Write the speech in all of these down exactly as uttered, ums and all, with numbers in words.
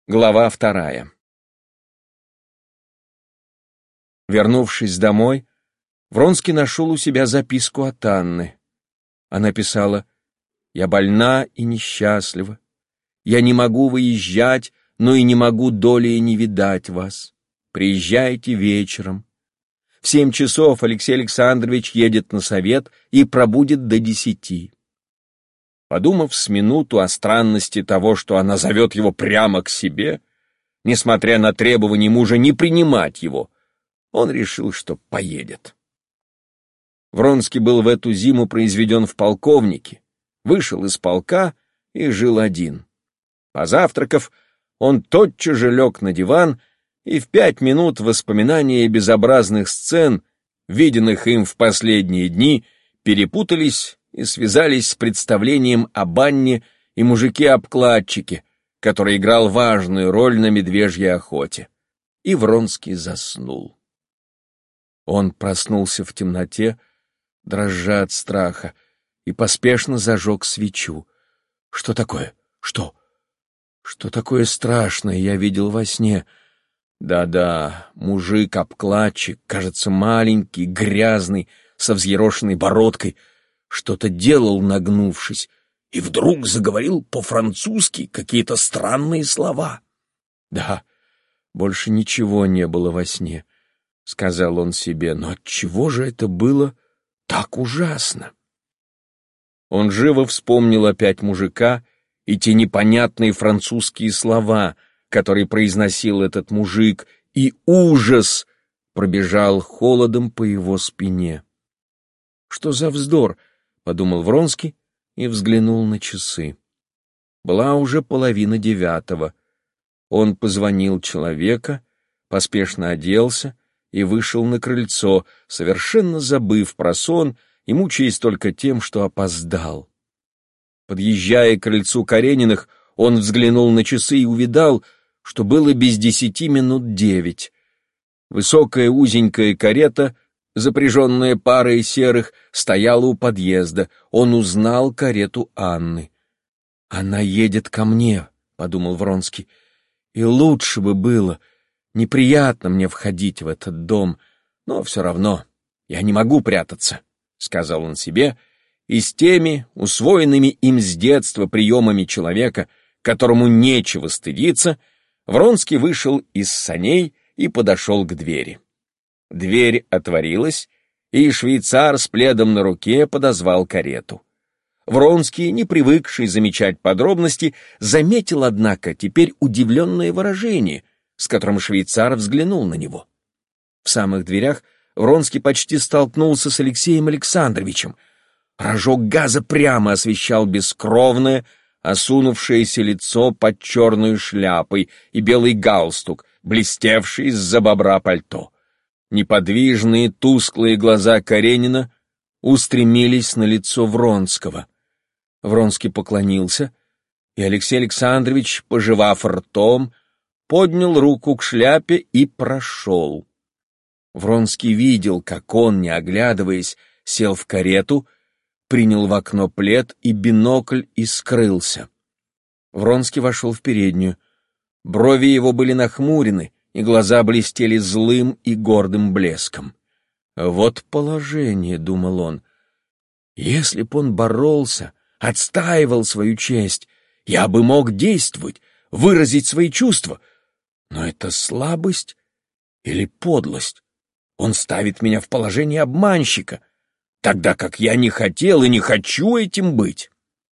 Глава вторая. Вернувшись домой, Вронский нашел у себя записку от Анны. Она писала: «Я больна и несчастлива. Я не могу выезжать, но и не могу долее не видать вас. Приезжайте вечером. В семь часов Алексей Александрович едет на совет и пробудет до десяти». Подумав с минуту о странности того, что она зовет его прямо к себе, несмотря на требования мужа не принимать его, он решил, что поедет. Вронский был в эту зиму произведен в полковнике, вышел из полка и жил один. Позавтракав, он тотчас же лег на диван, и в пять минут воспоминания безобразных сцен, виденных им в последние дни, перепутались и связались с представлением об Анне и мужике-обкладчике, который играл важную роль на медвежьей охоте. И Вронский заснул. Он проснулся в темноте, дрожа от страха, и поспешно зажег свечу. Что такое? Что? Что такое страшное я видел во сне? Да-да, мужик-обкладчик, кажется, маленький, грязный, со взъерошенной бородкой, что-то делал, нагнувшись, и вдруг заговорил по-французски какие-то странные слова. «Да, больше ничего не было во сне», — сказал он себе, — «но отчего же это было так ужасно?» Он живо вспомнил опять мужика и те непонятные французские слова, которые произносил этот мужик, и ужас пробежал холодом по его спине. «Что за вздор?» — подумал Вронский и взглянул на часы. Была уже половина девятого. Он позвонил человека, поспешно оделся и вышел на крыльцо, совершенно забыв про сон и мучаясь только тем, что опоздал. Подъезжая к крыльцу Карениных, он взглянул на часы и увидал, что было без десяти минут девять. Высокая узенькая карета, запряженная парой серых, стояла у подъезда. Он узнал карету Анны. «Она едет ко мне», — подумал Вронский. «И лучше бы было. Неприятно мне входить в этот дом, но все равно я не могу прятаться», — сказал он себе, и с теми, усвоенными им с детства приемами человека, которому нечего стыдиться, Вронский вышел из саней и подошел к двери. Дверь отворилась, и швейцар с пледом на руке подозвал карету. Вронский, не привыкший замечать подробности, заметил, однако, теперь удивленное выражение, с которым швейцар взглянул на него. В самых дверях Вронский почти столкнулся с Алексеем Александровичем. Рожок газа прямо освещал бескровное, осунувшееся лицо под черной шляпой и белый галстук, блестевший из-за бобра пальто. Неподвижные, тусклые глаза Каренина устремились на лицо Вронского. Вронский поклонился, и Алексей Александрович, пожевав ртом, поднял руку к шляпе и прошел. Вронский видел, как он, не оглядываясь, сел в карету, принял в окно плед и бинокль и скрылся. Вронский вошел в переднюю. Брови его были нахмурены, и глаза блестели злым и гордым блеском. «Вот положение», — думал он. «Если б он боролся, отстаивал свою честь, я бы мог действовать, выразить свои чувства. Но это слабость или подлость? Он ставит меня в положение обманщика, тогда как я не хотел и не хочу этим быть».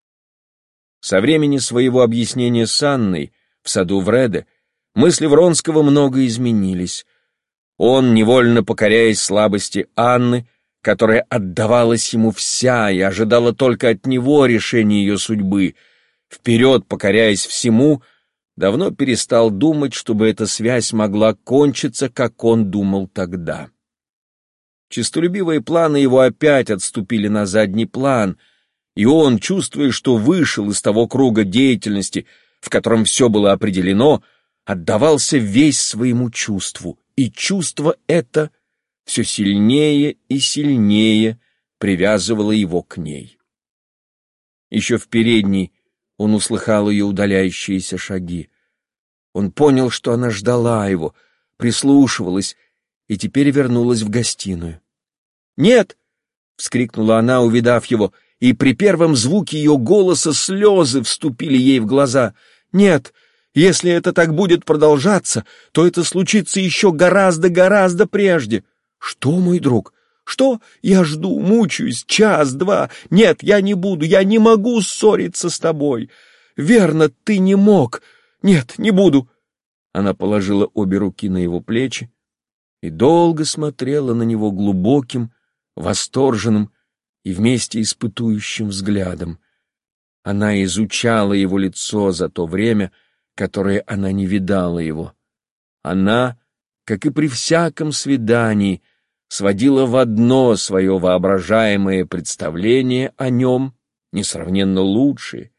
Со времени своего объяснения с Анной в саду Вреде мысли Вронского много изменились. Он, невольно покоряясь слабости Анны, которая отдавалась ему вся и ожидала только от него решения ее судьбы, вперед покоряясь всему, давно перестал думать, чтобы эта связь могла кончиться, как он думал тогда. Честолюбивые планы его опять отступили на задний план, и он, чувствуя, что вышел из того круга деятельности, в котором все было определено, отдавался весь своему чувству, и чувство это все сильнее и сильнее привязывало его к ней. Еще в передней он услыхал ее удаляющиеся шаги. Он понял, что она ждала его, прислушивалась и теперь вернулась в гостиную. «Нет!» — вскрикнула она, увидав его, и при первом звуке ее голоса слезы вступили ей в глаза. «Нет! Если это так будет продолжаться, то это случится еще гораздо-гораздо прежде!» «Что, мой друг? Что? Я жду, мучаюсь, час-два. Нет, я не буду, я не могу ссориться с тобой. Верно, ты не мог. Нет, не буду». Она положила обе руки на его плечи и долго смотрела на него глубоким, восторженным и вместе испытующим взглядом. Она изучала его лицо за то время, которое она не видала его. Она, как и при всяком свидании, сводила в одно свое воображаемое представление о нем, несравненно лучшее,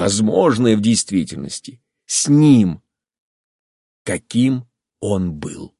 невозможное в действительности, с ним, каким он был.